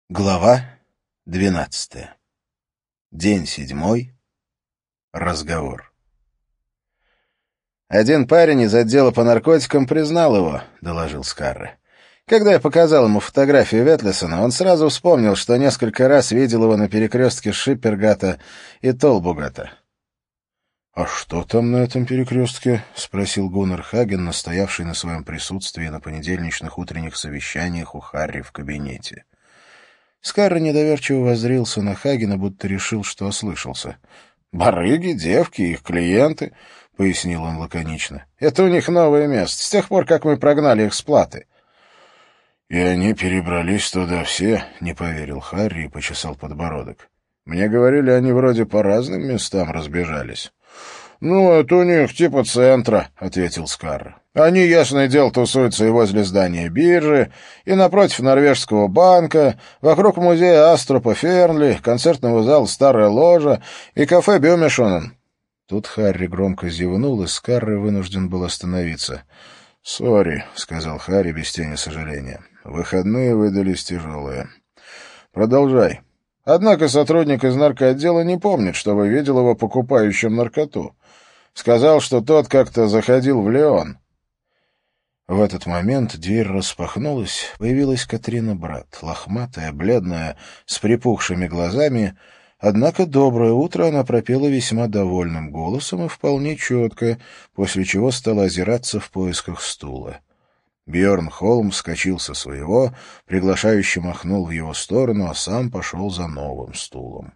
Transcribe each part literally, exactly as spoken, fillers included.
Глава двенадцатая. День седьмой. Разговор. «Один парень из отдела по наркотикам признал его», — доложил Скарре. «Когда я показал ему фотографию Ветлесона, он сразу вспомнил, что несколько раз видел его на перекрестке Шиппергата и Толбугата». «А что там на этом перекрестке?» — спросил Гуннар Хаген, настоявший на своем присутствии на понедельничных утренних совещаниях у Харри в кабинете. Скарре недоверчиво воззрился на Хагена, будто решил, что ослышался. «Барыги, девки, их клиенты», — пояснил он лаконично. «Это у них новое место, с тех пор, как мы прогнали их с платы». «И они перебрались туда все?» — не поверил Харри и почесал подбородок. «Мне говорили, они вроде по разным местам разбежались». «Ну, это у них типа центра», — ответил Скарре. «Они, ясное дело, тусуются и возле здания биржи, и напротив Норвежского банка, вокруг музея Астропа Фернли, концертного зала «Старая ложа» и кафе «Бюмешонен». Тут Харри громко зевнул, и Скарре вынужден был остановиться. «Сори», — сказал Харри без тени сожаления. «Выходные выдались тяжелые. Продолжай. Однако сотрудник из наркоотдела не помнит, чтобы видел его покупающим наркоту. Сказал, что тот как-то заходил в Леон». В этот момент дверь распахнулась, появилась Катрина Брат, лохматая, бледная, с припухшими глазами, однако «доброе утро» она пропела весьма довольным голосом и вполне четко, после чего стала озираться в поисках стула. Бьерн Холм вскочил со своего, приглашающе махнул в его сторону, а сам пошел за новым стулом.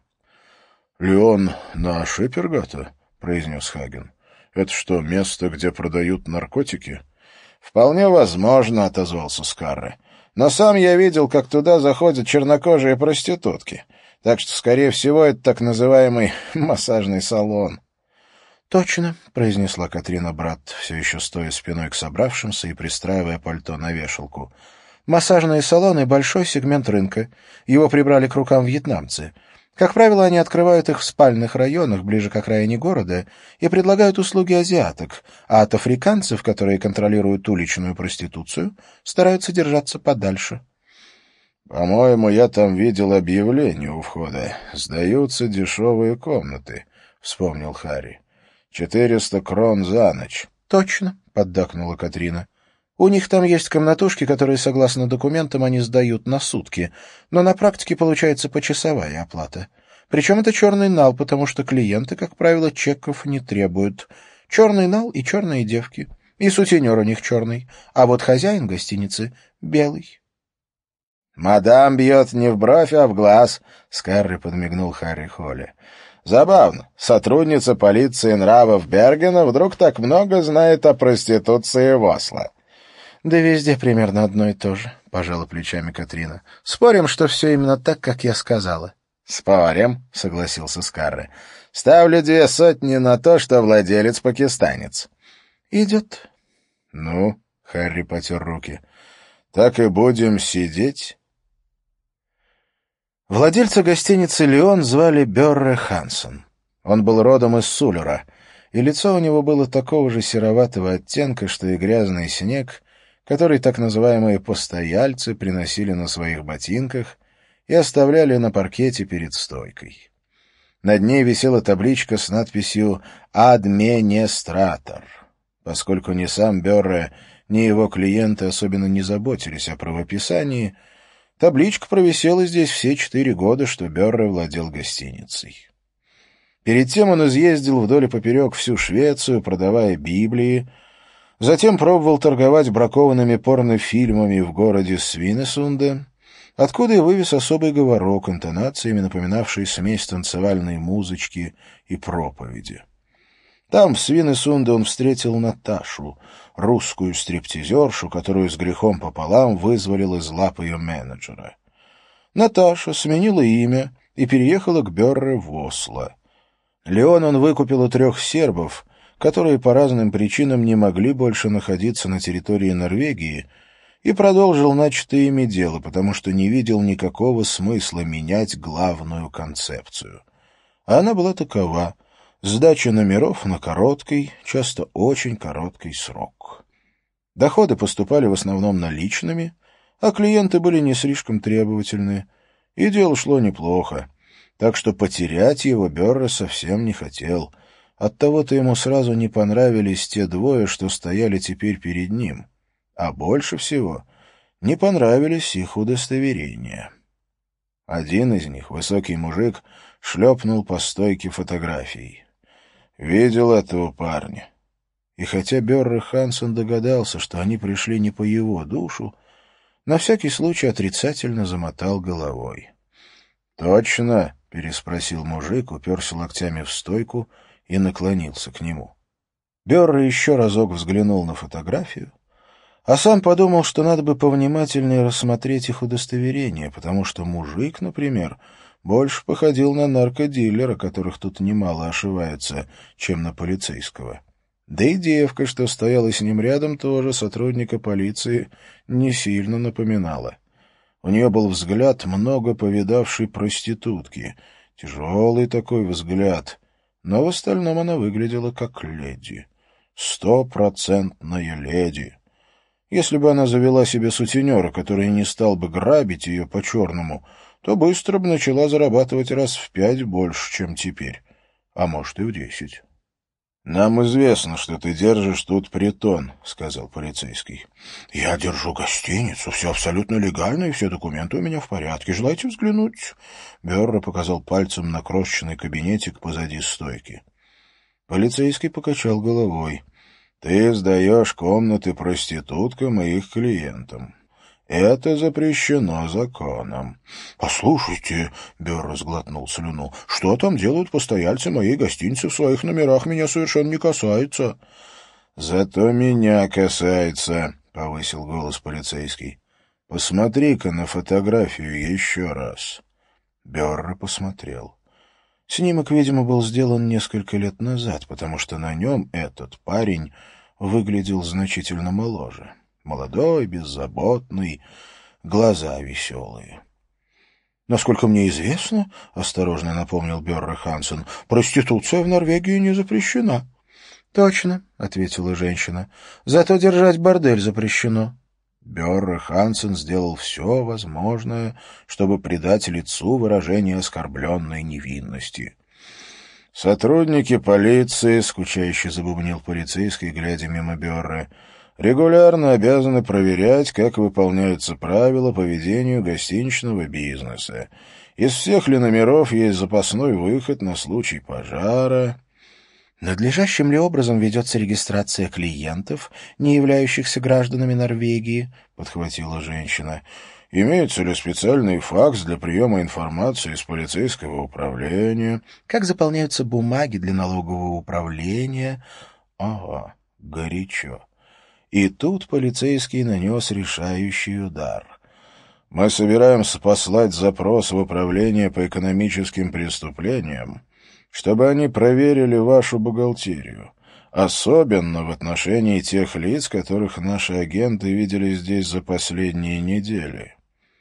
— Леон на Шиппергата? — произнес Хаген. — Это что, место, где продают наркотики? — Вполне возможно, — отозвался Скарре. — Но сам я видел, как туда заходят чернокожие проститутки. Так что, скорее всего, это так называемый массажный салон. — Точно, — произнесла Катрина Брат, все еще стоя спиной к собравшимся и пристраивая пальто на вешалку. — Массажные салоны — большой сегмент рынка. Его прибрали к рукам вьетнамцы. Как правило, они открывают их в спальных районах ближе к окраине города и предлагают услуги азиаток, а от африканцев, которые контролируют уличную проституцию, стараются держаться подальше. — По-моему, я там видел объявление у входа. «Сдаются дешевые комнаты», — вспомнил Харри. «Четыреста крон за ночь». — Точно, — поддакнула Катрина. У них там есть комнатушки, которые, согласно документам, они сдают на сутки, но на практике получается почасовая оплата. Причем это черный нал, потому что клиенты, как правило, чеков не требуют. Черный нал и черные девки. И сутенер у них черный, а вот хозяин гостиницы — белый. «Мадам бьет не в бровь, а в глаз», — Скарре подмигнул Харри Холли. «Забавно. Сотрудница полиции нравов Бергена вдруг так много знает о проституции в Осло». «Да везде примерно одно и то же», — пожала плечами Катрина. «Спорим, что все именно так, как я сказала». «Спорим», — согласился Скарре. «Ставлю две сотни на то, что владелец пакистанец». «Идет». «Ну», — Харри потер руки, — «так и будем сидеть». Владельца гостиницы «Леон» звали Бёрре Хансен. Он был родом из Сулера, и лицо у него было такого же сероватого оттенка, что и грязный снег, который так называемые постояльцы приносили на своих ботинках и оставляли на паркете перед стойкой. Над ней висела табличка с надписью «Администратор». Поскольку ни сам Бёрре, ни его клиенты особенно не заботились о правописании, табличка провисела здесь все четыре года, что Бёрре владел гостиницей. Перед тем он изъездил вдоль и поперек всю Швецию, продавая Библии, затем пробовал торговать бракованными порнофильмами в городе Свинесунде, откуда и вывез особый говорок, интонациями напоминавший смесь танцевальной музычки и проповеди. Там, в Свинесунде, он встретил Наташу, русскую стриптизершу, которую с грехом пополам вызволил из лап ее менеджера. Наташа сменила имя и переехала к Бёрре в Осло. Леон он выкупил у трех сербов, которые по разным причинам не могли больше находиться на территории Норвегии, и продолжил начатое ими дело, потому что не видел никакого смысла менять главную концепцию. А она была такова — сдача номеров на короткий, часто очень короткий срок. Доходы поступали в основном наличными, а клиенты были не слишком требовательны, И дело шло неплохо, так что потерять его Берре совсем не хотел. Оттого-то ему сразу не понравились те двое, что стояли теперь перед ним. А больше всего не понравились их удостоверения. Один из них, высокий мужик, шлепнул по стойке фотографией. Видел этого парня. И хотя Берре Хансен догадался, что они пришли не по его душу, на всякий случай отрицательно замотал головой. «Точно?» — переспросил мужик, уперся локтями в стойку и наклонился к нему. Берре еще разок взглянул на фотографию, а сам подумал, что надо бы повнимательнее рассмотреть их удостоверение, потому что мужик, например, больше походил на наркодилера, которых тут немало ошивается, чем на полицейского. Да и девка, что стояла с ним рядом, тоже сотрудника полиции не сильно напоминала. У нее был взгляд много повидавшей проститутки, тяжелый такой взгляд, но в остальном она выглядела как леди. Стопроцентная леди. Если бы она завела себе сутенера, который не стал бы грабить ее по-черному, то быстро бы начала зарабатывать раз в пять больше, чем теперь, а может и в десять. «Нам известно, что ты держишь тут притон», — сказал полицейский. «Я держу гостиницу, все абсолютно легально, и все документы у меня в порядке. Желаете взглянуть?» Берре показал пальцем на крошечный кабинетик позади стойки. Полицейский покачал головой. «Ты сдаешь комнаты проституткам и их клиентам. Это запрещено законом». «Послушайте», — Берре сглотнул слюну, — «что там делают постояльцы моей гостиницы в своих номерах, меня совершенно не касается». «Зато меня касается», — повысил голос полицейский. «Посмотри-ка на фотографию еще раз». Берре посмотрел. Снимок, видимо, был сделан несколько лет назад, потому что на нем этот парень выглядел значительно моложе. Молодой, беззаботный, глаза веселые. «Насколько мне известно, — осторожно напомнил Берре Хансен, — проституция в Норвегии не запрещена». «Точно, — ответила женщина, — зато держать бордель запрещено». Берре Хансен сделал все возможное, чтобы придать лицу выражение оскорбленной невинности. «Сотрудники полиции, — скучающе забубнил полицейский, глядя мимо Берре, — регулярно обязаны проверять, как выполняются правила по ведению гостиничного бизнеса. Из всех ли номеров есть запасной выход на случай пожара?» «Надлежащим ли образом ведется регистрация клиентов, не являющихся гражданами Норвегии?» — подхватила женщина. «Имеется ли специальный факс для приема информации из полицейского управления?» «Как заполняются бумаги для налогового управления?» «Ага, горячо». И тут полицейский нанес решающий удар. «Мы собираемся послать запрос в управление по экономическим преступлениям, чтобы они проверили вашу бухгалтерию, особенно в отношении тех лиц, которых наши агенты видели здесь за последние недели».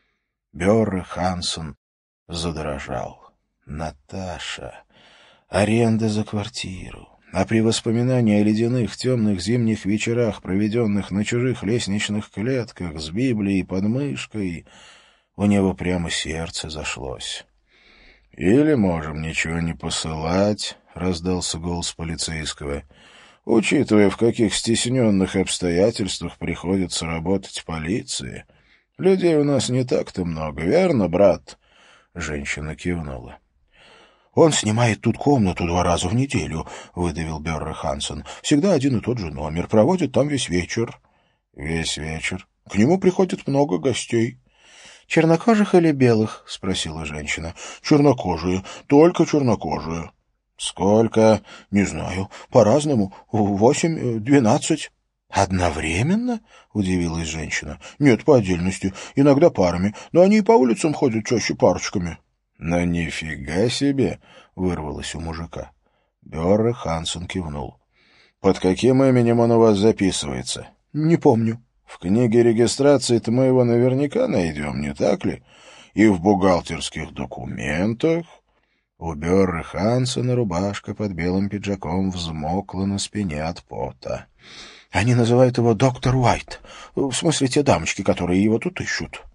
Берре Хансен задрожал. «Наташа, аренда за квартиру». А при воспоминании о ледяных темных зимних вечерах, проведенных на чужих лестничных клетках с Библией под мышкой, у него прямо сердце зашлось. «Или можем ничего не посылать», — раздался голос полицейского, «учитывая, в каких стесненных обстоятельствах приходится работать полиции. Людей у нас не так-то много, верно, брат?» Женщина кивнула. «Он снимает тут комнату два раза в неделю», — выдавил Берре Хансен. «Всегда один и тот же номер, проводит там весь вечер». «Весь вечер?» «К нему приходит много гостей». «Чернокожих или белых?» — спросила женщина. «Чернокожие, только чернокожие». «Сколько?» «Не знаю, по-разному, восемь, двенадцать». «Одновременно?» — удивилась женщина. «Нет, по отдельности, иногда парами, но они и по улицам ходят чаще парочками». «Но нифига себе!» — вырвалось у мужика. Берре Хансен кивнул. «Под каким именем он у вас записывается?» «Не помню». «В книге регистрации-то мы его наверняка найдем, не так ли? И в бухгалтерских документах?» У Берре Хансена рубашка под белым пиджаком взмокла на спине от пота. «Они называют его доктор Уайт, в смысле те дамочки, которые его тут ищут».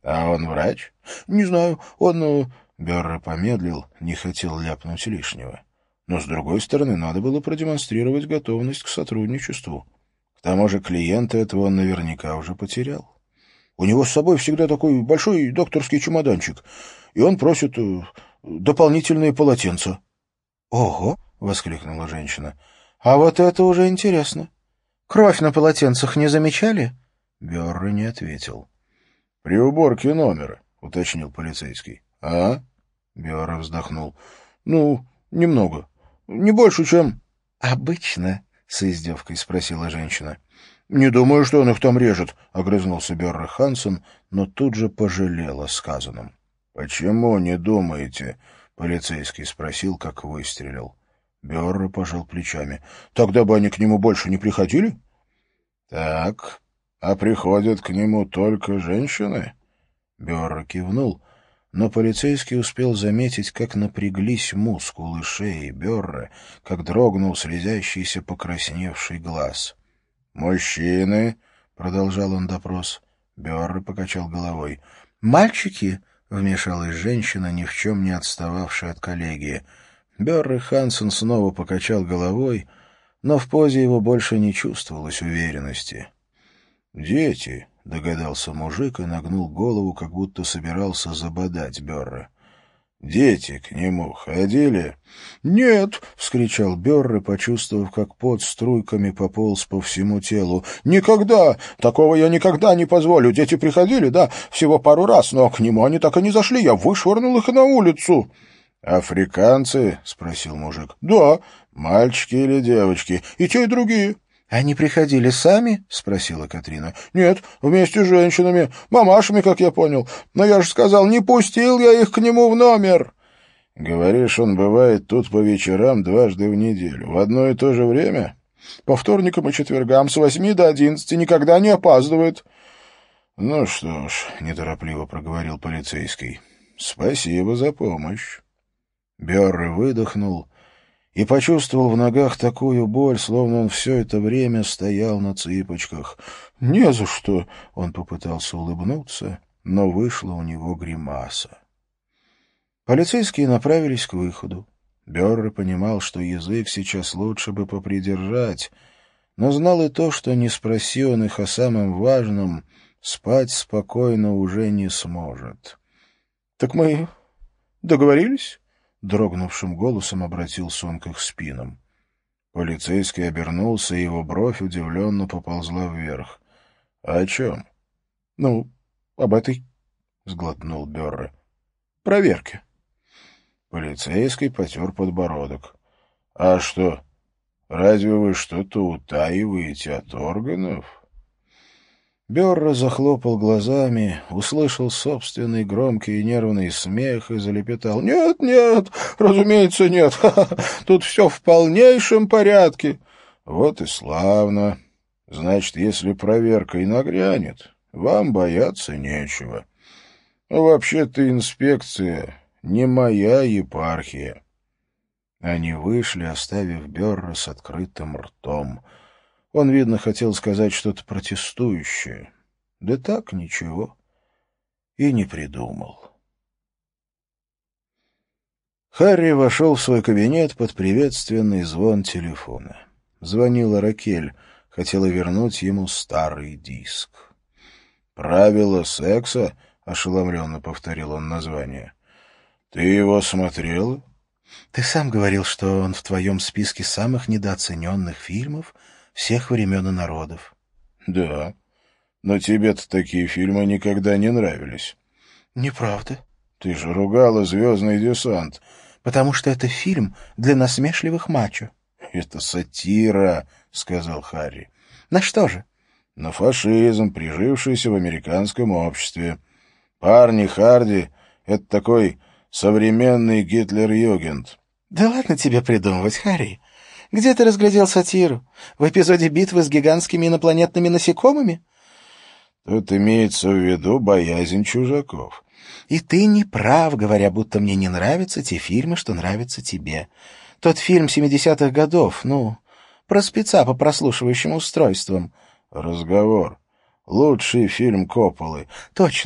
А он врач? Не знаю, он... э, Берра помедлил, не хотел ляпнуть лишнего. Но, с другой стороны, надо было продемонстрировать готовность к сотрудничеству. К тому же клиента этого он наверняка уже потерял. У него с собой всегда такой большой докторский чемоданчик, и он просит э, дополнительные полотенца. — Ого! — воскликнула женщина. — А вот это уже интересно. Кровь на полотенцах не замечали? Берра не ответил. — При уборке номера, — уточнил полицейский. — А? — Берра вздохнул. — Ну, немного. Не больше, чем... — Обычно? — с издевкой спросила женщина. — Не думаю, что он их там режет, — огрызнулся Берра Хансен, но тут же пожалел о сказанном. — Почему не думаете? — полицейский спросил, как выстрелил. Берра пожал плечами. — Тогда бы они к нему больше не приходили? — Так, а приходят к нему только женщины? Берра кивнул, но полицейский успел заметить, как напряглись мускулы шеи Берра, как дрогнул слезящийся покрасневший глаз. «Мужчины?» — продолжал он допрос. Берра покачал головой. «Мальчики?» — вмешалась женщина, ни в чем не отстававшая от коллеги. Берра Хансен снова покачал головой, но в позе его больше не чувствовалось уверенности. «Дети», — догадался мужик и нагнул голову, как будто собирался забодать Берра. «Дети к нему ходили?» «Нет!» — вскричал Берра, почувствовав, как пот струйками пополз по всему телу. «Никогда! Такого я никогда не позволю. Дети приходили, да, всего пару раз, но к нему они так и не зашли. Я вышвырнул их на улицу». «Африканцы?» — спросил мужик. «Да». «Мальчики или девочки?» «И те, и другие». «Они приходили сами?» — спросила Катрина. «Нет, вместе с женщинами, мамашами, как я понял. Но я же сказал, не пустил я их к нему в номер». «Говоришь, он бывает тут по вечерам дважды в неделю, в одно и то же время?» «По вторникам и четвергам с восьми до одиннадцати, никогда не опаздывает». «Ну что ж», — неторопливо проговорил полицейский, — «спасибо за помощь». Берра выдохнул и почувствовал в ногах такую боль, словно он все это время стоял на цыпочках. «Не за что!» — он попытался улыбнуться, но вышла у него гримаса. Полицейские направились к выходу. Берра понимал, что язык сейчас лучше бы попридержать, но знал и то, что, не спроси он их о самом важном, спать спокойно уже не сможет. — Так мы договорились? — дрогнувшим голосом обратился он к их спинам. Полицейский обернулся, и его бровь удивленно поползла вверх. — О чем? — Ну, об этой, — сглотнул Берра, — проверке. Полицейский потер подбородок. — А что, разве вы что-то утаиваете от органов? Берра захлопал глазами, услышал собственный громкий и нервный смех и залепетал. «Нет, нет, разумеется, нет. Ха-ха, тут все в полнейшем порядке». «Вот и славно. Значит, если проверка и нагрянет, вам бояться нечего. А вообще-то инспекция не моя епархия». Они вышли, оставив Берра с открытым ртом. Он, видно, хотел сказать что-то протестующее. Да так ничего и не придумал. Харри вошел в свой кабинет под приветственный звон телефона. Звонила Ракель, хотела вернуть ему старый диск. «Правила секса?» — ошеломленно повторил он название. «Ты его смотрела?» «Ты сам говорил, что он в твоем списке самых недооцененных фильмов всех времен и народов». «Да, но тебе-то такие фильмы никогда не нравились». «Неправда». «Ты же ругала «Звездный десант». «Потому что это фильм для насмешливых мачо». «Это сатира», — сказал Харри. «На что же?» «На фашизм, прижившийся в американском обществе. Парни Харди — это такой современный Гитлер-Югент». «Да ладно тебе придумывать, Харри. Где ты разглядел сатиру? В эпизоде битвы с гигантскими инопланетными насекомыми?» «Тут имеется в виду боязнь чужаков». «И ты не прав, говоря, будто мне не нравятся те фильмы, что нравятся тебе. Тот фильм семидесятых годов, ну, про спеца по прослушивающим устройствам». «Разговор. Лучший фильм Копполы». «Точно.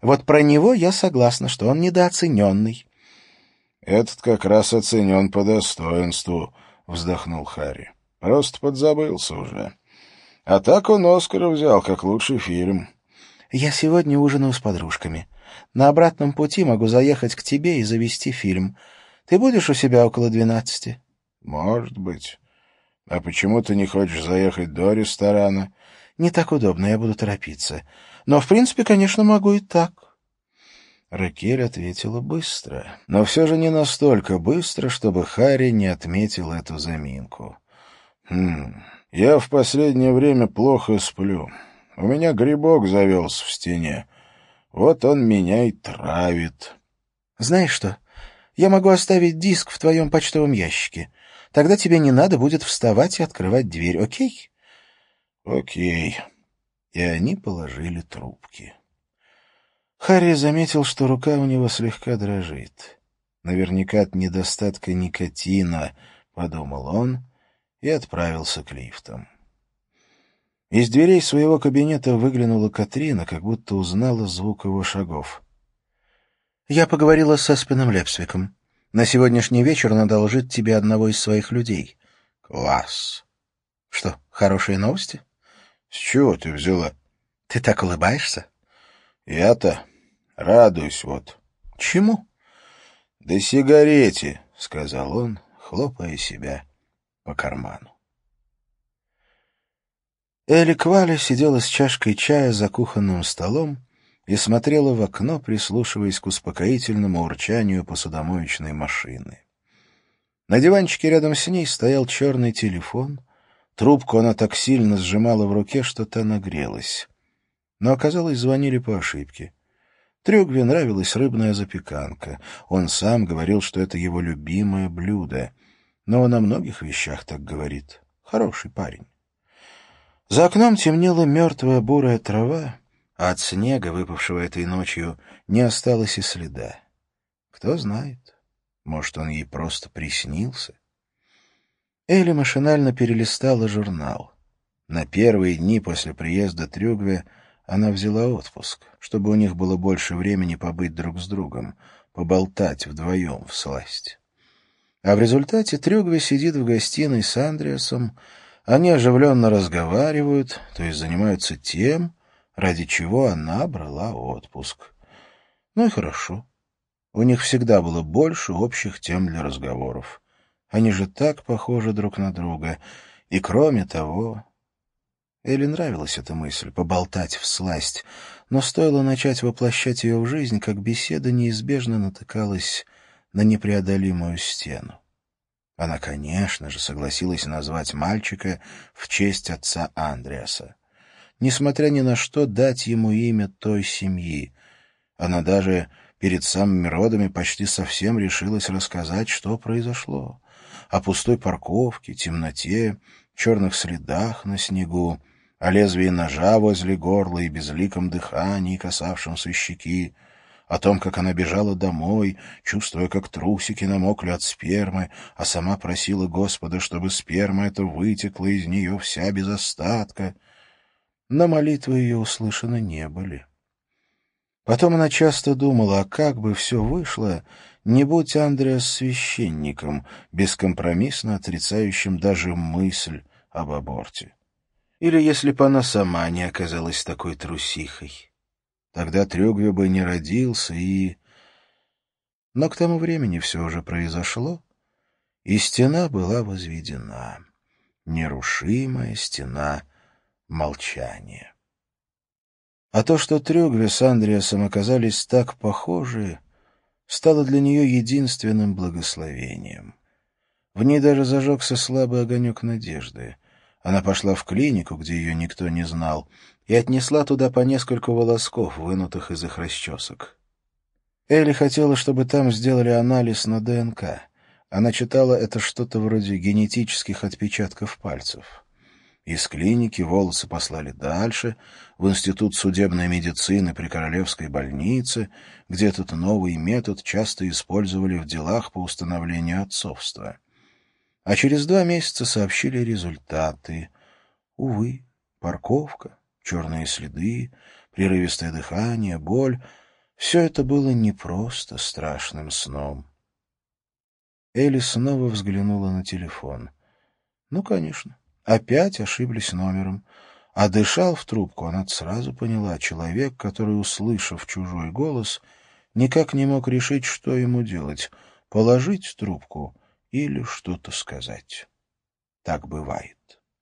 Вот про него я согласна, что он недооцененный. «Этот как раз оценен по достоинству», — вздохнул Харри. «Просто подзабылся уже. А так он Оскара взял как лучший фильм». Я сегодня ужинаю с подружками. На обратном пути могу заехать к тебе и завести фильм. Ты будешь у себя около двенадцати? «Может быть. А почему ты не хочешь заехать до ресторана?» Не так удобно, я буду торопиться. Но, в принципе, конечно, могу и так. Ракель ответила быстро, но все же не настолько быстро, чтобы Харри не отметил эту заминку. «Хм, я в последнее время плохо сплю. У меня грибок завелся в стене. Вот он меня и травит». Знаешь что, я могу оставить диск в твоем почтовом ящике. Тогда тебе не надо будет вставать и открывать дверь, окей? «Окей». И они положили трубки. Харри заметил, что рука у него слегка дрожит. «Наверняка от недостатка никотина», — подумал он, и отправился к лифтам. Из дверей своего кабинета выглянула Катрина, как будто узнала звук его шагов. «Я поговорила с Эспеном Лепсвиком. На сегодняшний вечер он одолжит тебе одного из своих людей». «Класс!» «Что, хорошие новости?» «С чего ты взяла?» «Ты так улыбаешься?» «Я-то радуюсь вот». «Чему?» «Да сигарете», — сказал он, хлопая себя по карману. Элли Кваля сидела с чашкой чая за кухонным столом и смотрела в окно, прислушиваясь к успокоительному урчанию посудомоечной машины. На диванчике рядом с ней стоял черный телефон. Трубку она так сильно сжимала в руке, что та нагрелась. Но, оказалось, звонили по ошибке. Трюгве нравилась рыбная запеканка. Он сам говорил, что это его любимое блюдо. Но он о многих вещах так говорит. Хороший парень. За окном темнела мертвая бурая трава, а от снега, выпавшего этой ночью, не осталось и следа. Кто знает, может, он ей просто приснился? Элли машинально перелистала журнал. На первые дни после приезда Трюгве она взяла отпуск, чтобы у них было больше времени побыть друг с другом, поболтать вдвоем всласть. А в результате Трюгве сидит в гостиной с Андреасом. Они оживленно разговаривают, то есть занимаются тем, ради чего она брала отпуск. Ну и хорошо. У них всегда было больше общих тем для разговоров. Они же так похожи друг на друга. И кроме того... Элли нравилась эта мысль — поболтать всласть, но стоило начать воплощать ее в жизнь, как беседа неизбежно натыкалась на непреодолимую стену. Она, конечно же, согласилась назвать мальчика в честь отца Андреаса. Несмотря ни на что, дать ему имя той семьи. Она даже перед самыми родами почти совсем решилась рассказать, что произошло. О пустой парковке, темноте, черных следах на снегу, о лезвии ножа возле горла и безликом дыхании, касавшемся щеки, о том, как она бежала домой, чувствуя, как трусики намокли от спермы, а сама просила Господа, чтобы сперма эта вытекла из нее вся без остатка. Но молитвы ее услышаны не были. Потом она часто думала, а как бы все вышло, не будь Андреас священником, бескомпромиссно отрицающим даже мысль об аборте. Или если бы она сама не оказалась такой трусихой. Тогда Трюгве бы не родился и... Но к тому времени все уже произошло, и стена была возведена. Нерушимая стена молчания. А то, что Трюгве с Андреасом оказались так похожи, стало для нее единственным благословением. В ней даже зажегся слабый огонек надежды. Она пошла в клинику, где ее никто не знал, и отнесла туда по нескольку волосков, вынутых из их расчесок. Элли хотела, чтобы там сделали анализ на ДНК. Она читала это что-то вроде генетических отпечатков пальцев. Из клиники волосы послали дальше, в Институт судебной медицины при Королевской больнице, где этот новый метод часто использовали в делах по установлению отцовства. А через два месяца сообщили результаты. Увы, парковка, черные следы, прерывистое дыхание, боль, Все это было не просто страшным сном. Элли снова взглянула на телефон. Ну, конечно, опять ошиблись номером. А дышал в трубку, она сразу поняла, человек, который, услышав чужой голос, никак не мог решить, что ему делать — положить трубку или что-то сказать. Так бывает.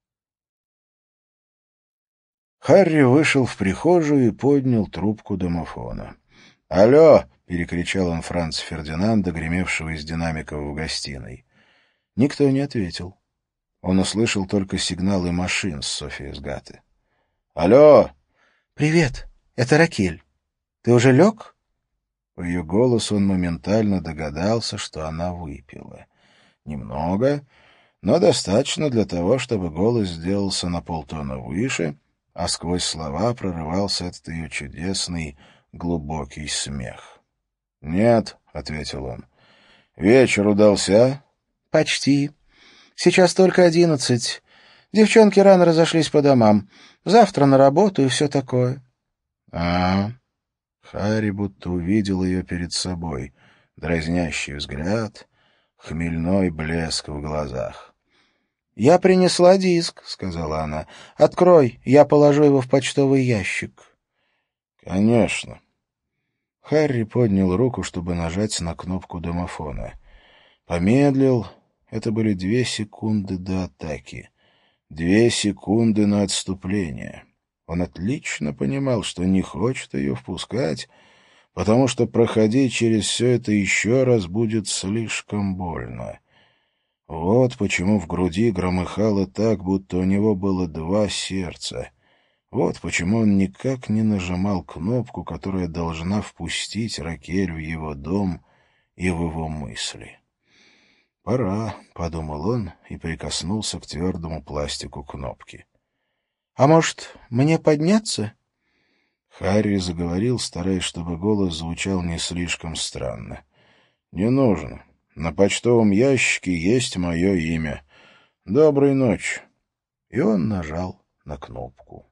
Харри вышел в прихожую и поднял трубку домофона. «Алло!» — перекричал он Франца Фердинанда, гремевшего из динамиков в гостиной. Никто не ответил. Он услышал только сигналы машин с Софиесгаты. «Алло!» «Привет, это Ракель. Ты уже лег?» По ее голосу он моментально догадался, что она выпила. Немного, но достаточно для того, чтобы голос сделался на полтона выше, а сквозь слова прорывался этот ее чудесный глубокий смех. «Нет», — ответил он. «Вечер удался?» «Почти. Сейчас только одиннадцать. Девчонки рано разошлись по домам. Завтра на работу и все такое». «А...» Харри будто увидел ее перед собой. Дразнящий взгляд, хмельной блеск в глазах. «Я принесла диск», — сказала она. «Открой, я положу его в почтовый ящик». «Конечно». Харри поднял руку, чтобы нажать на кнопку домофона. Помедлил. Это были две секунды до атаки. Две секунды на отступление. Он отлично понимал, что не хочет ее впускать, потому что проходить через все это еще раз будет слишком больно. Вот почему в груди громыхало так, будто у него было два сердца. Вот почему он никак не нажимал кнопку, которая должна впустить Ракель в его дом и в его мысли. «Пора», — подумал он и прикоснулся к твердому пластику кнопки. «А может, мне подняться?» Харри заговорил, стараясь, чтобы голос звучал не слишком странно. «Не нужно. На почтовом ящике есть мое имя. Доброй ночи». И он нажал на кнопку.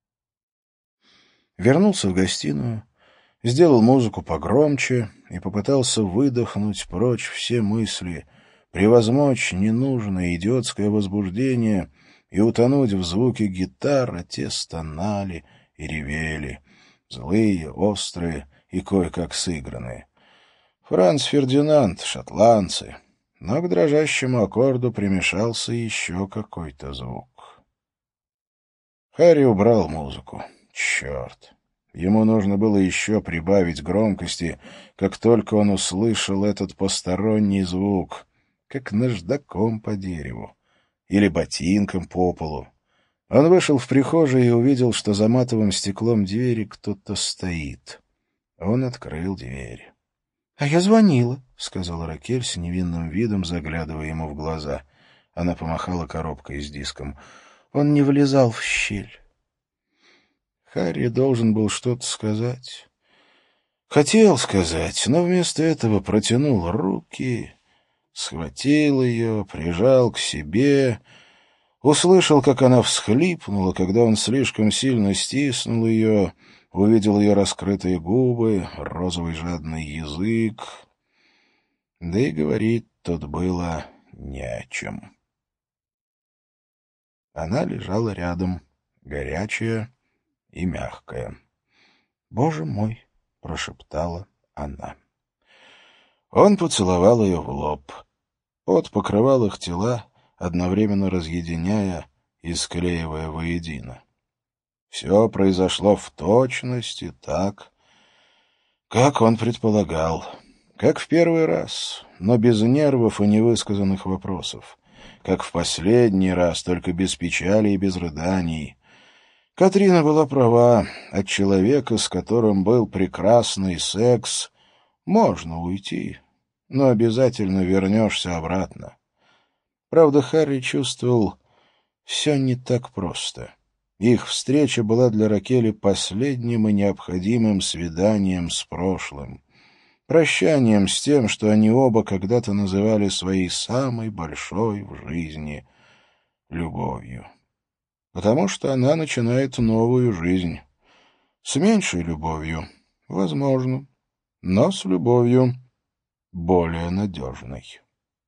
Вернулся в гостиную, сделал музыку погромче и попытался выдохнуть прочь все мысли, превозмочь ненужное идиотское возбуждение и утонуть в звуке гитар, а те стонали и ревели, злые, острые и кое-как сыгранные. Франц Фердинанд, шотландцы, но к дрожащему аккорду примешался еще какой-то звук. Харри убрал музыку. Черт! Ему нужно было еще прибавить громкости, как только он услышал этот посторонний звук, как наждаком по дереву или ботинком по полу. Он вышел в прихожую и увидел, что за матовым стеклом двери кто-то стоит. Он открыл дверь. — А я звонила, — сказала Ракель с невинным видом, заглядывая ему в глаза. Она помахала коробкой с диском. Он не влезал в щель. Харри должен был что-то сказать. Хотел сказать, но вместо этого протянул руки, схватил ее, прижал к себе, услышал, как она всхлипнула, когда он слишком сильно стиснул ее, увидел ее раскрытые губы, розовый жадный язык. Да и говорить тут было не о чем. Она лежала рядом, горячая и мягкая. «Боже мой!» — прошептала она. Он поцеловал ее в лоб. Пот покрывал их тела, одновременно разъединяя и склеивая воедино. Все произошло в точности так, как он предполагал, как в первый раз, но без нервов и невысказанных вопросов, как в последний раз, только без печали и без рыданий. Катрина была права, от человека, с которым был прекрасный секс, можно уйти, но обязательно вернешься обратно. Правда, Харри чувствовал, все не так просто. Их встреча была для Ракели последним и необходимым свиданием с прошлым, прощанием с тем, что они оба когда-то называли своей самой большой в жизни любовью. Потому что она начинает новую жизнь. С меньшей любовью, возможно, но с любовью более надежной.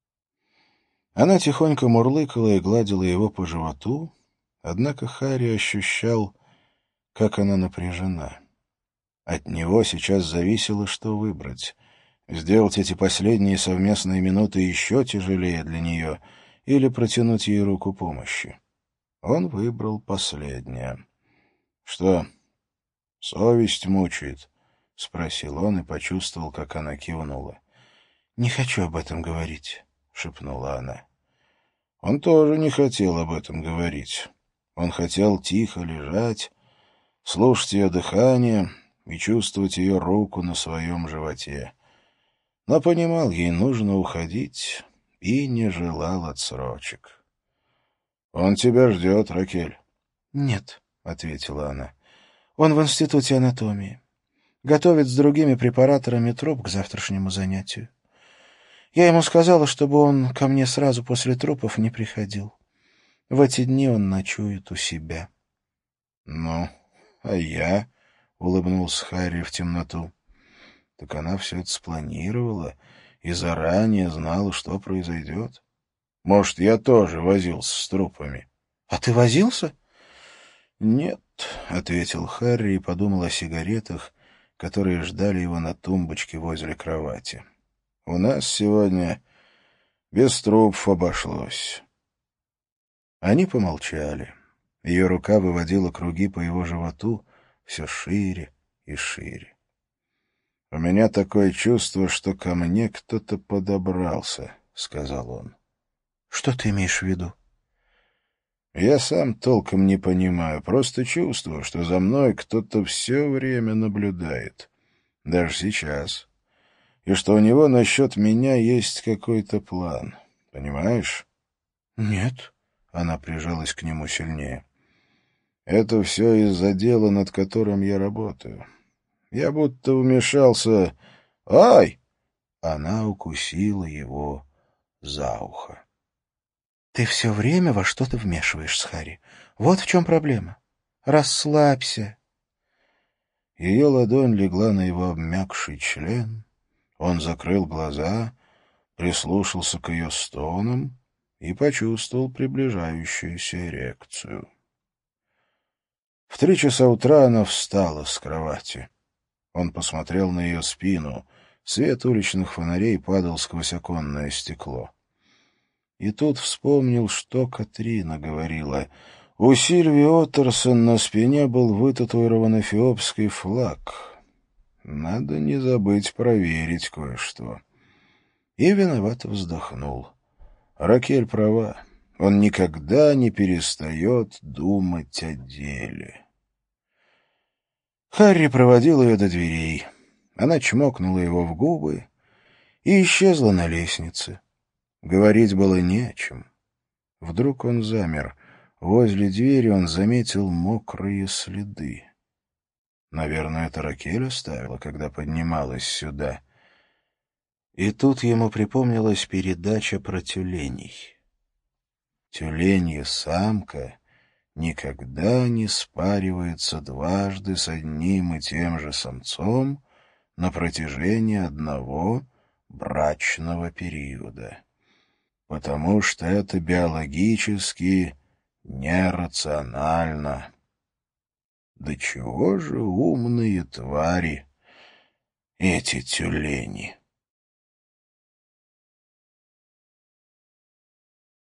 Она тихонько мурлыкала и гладила его по животу, однако Харри ощущал, как она напряжена. От него сейчас зависело, что выбрать. Сделать эти последние совместные минуты еще тяжелее для нее или протянуть ей руку помощи. Он выбрал последнее. — Что, совесть мучает? — спросил он и почувствовал, как она кивнула. — Не хочу об этом говорить, — шепнула она. Он тоже не хотел об этом говорить. Он хотел тихо лежать, слушать ее дыхание и чувствовать ее руку на своем животе. Но понимал, ей нужно уходить, и не желал отсрочек. — Он тебя ждет, Ракель. — Нет, — ответила она. — Он в институте анатомии. Готовит с другими препараторами труп к завтрашнему занятию. Я ему сказала, чтобы он ко мне сразу после трупов не приходил. В эти дни он ночует у себя. — Ну, а я? — улыбнулся Харри в темноту. — Так она все это спланировала и заранее знала, что произойдет. Может, я тоже возился с трупами. — А ты возился? — Нет, — ответил Харри и подумал о сигаретах, которые ждали его на тумбочке возле кровати. — У нас сегодня без трупов обошлось. Они помолчали. Ее рука выводила круги по его животу все шире и шире. — У меня такое чувство, что ко мне кто-то подобрался, — сказал он. — Что ты имеешь в виду? — Я сам толком не понимаю, просто чувствую, что за мной кто-то все время наблюдает, даже сейчас, и что у него насчет меня есть какой-то план, понимаешь? — Нет. Она прижалась к нему сильнее. Это все из-за дела, над которым я работаю. Я будто вмешался... Ай! Она укусила его за ухо. Ты все время во что-то вмешиваешься, Харри. Вот в чем проблема. Расслабься. Ее ладонь легла на его обмякший член. Он закрыл глаза, прислушался к ее стонам и почувствовал приближающуюся эрекцию. В три часа утра она встала с кровати. Он посмотрел на ее спину. Свет уличных фонарей падал сквозь оконное стекло. И тут вспомнил, что Катрина говорила. У Сильвии Оттерсон на спине был вытатуирован эфиопский флаг. Надо не забыть проверить кое-что. И виновато вздохнул. Ракель права. Он никогда не перестает думать о деле. Харри проводил ее до дверей. Она чмокнула его в губы и исчезла на лестнице. Говорить было не о чем. Вдруг он замер. Возле двери он заметил мокрые следы. Наверное, это Ракель оставила, когда поднималась сюда. И тут ему припомнилась передача про тюленей. Тюленья самка никогда не спаривается дважды с одним и тем же самцом на протяжении одного брачного периода, потому что это биологически нерационально. Да чего же умные твари эти тюлени?